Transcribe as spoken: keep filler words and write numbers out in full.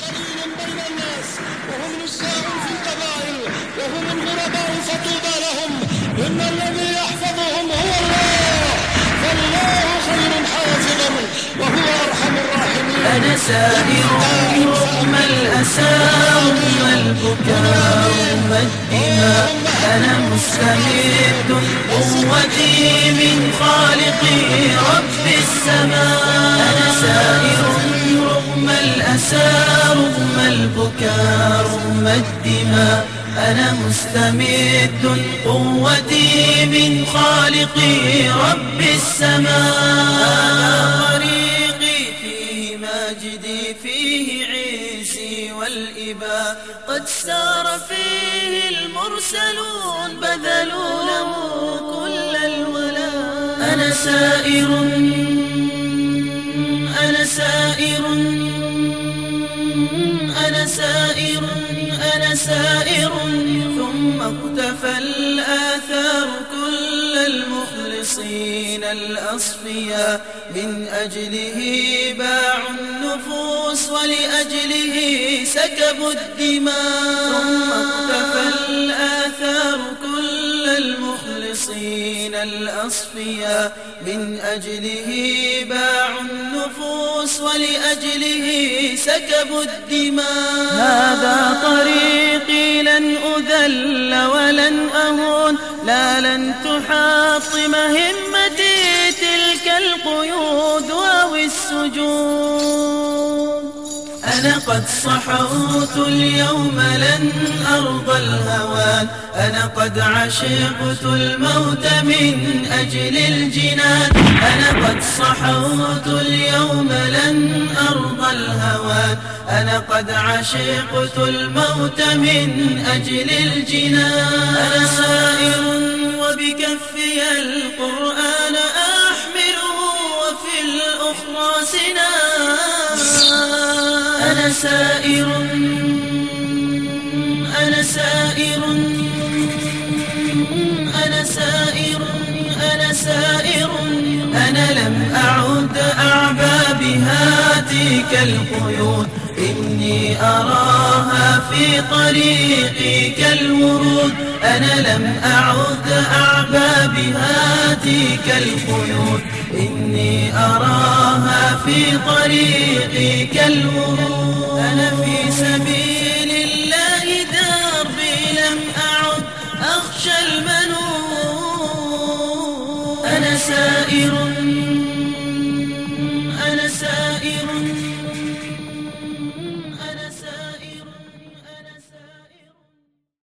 ذليل بين الناس، وهم نزاع في القبائل، وهم الغرباء فطوبى لهم. إن الذي يحفظهم هو الله، فالله خير حافظا وهو أرحم الراحمين. أنا سائر رغم الأسى رغم البكاء رغم الدماء، أنا مستمد قوتي من خالقي رب السماء. أنا سائر رغم الأسى رغم البكاء رغم الدماء، أنا مستمد قوتي من خالقي رب السماء. طريقي فيه ماجدي فيه عيسي والإباء، قد سار فيه المرسلون بذلوا له كل الولاء. أنا سائر أنا سائر أنا سائر أنا سائر ثم اقتفى الآثار كل المخلصين الأصفياء، من أجله باعوا النفوس ولأجله سكبوا الدماء. ثم اقتفى الآثار كل المخلصين الأصفياء، من أجله باعوا النفوس ولأجله سكبوا الدماء. هذا طريقي لن أذل ولن أهون، لا لن تحاطم همتي تلك القيود أو السجون. أنا قد صحوت اليوم لن أرضى الهوان، أنا قد عشقت الموت من أجل الجنان. أنا قد صحوت اليوم لن أرضى الهوان، أنا قد عشقت الموت من أجل الجنان. أنا سائر وبكفي القرآن أحمله وفي الأخرى سنان. أنا سائر أنا سائر أنا سائر أنا سائر أنا لم أعد أعبى بهاتيك القيود، إني أراها في طريقي كالورود. أنا لم أعد أعبى بهاتيك القيود، إني أراها في طريقي كالورود. أنا في سبيل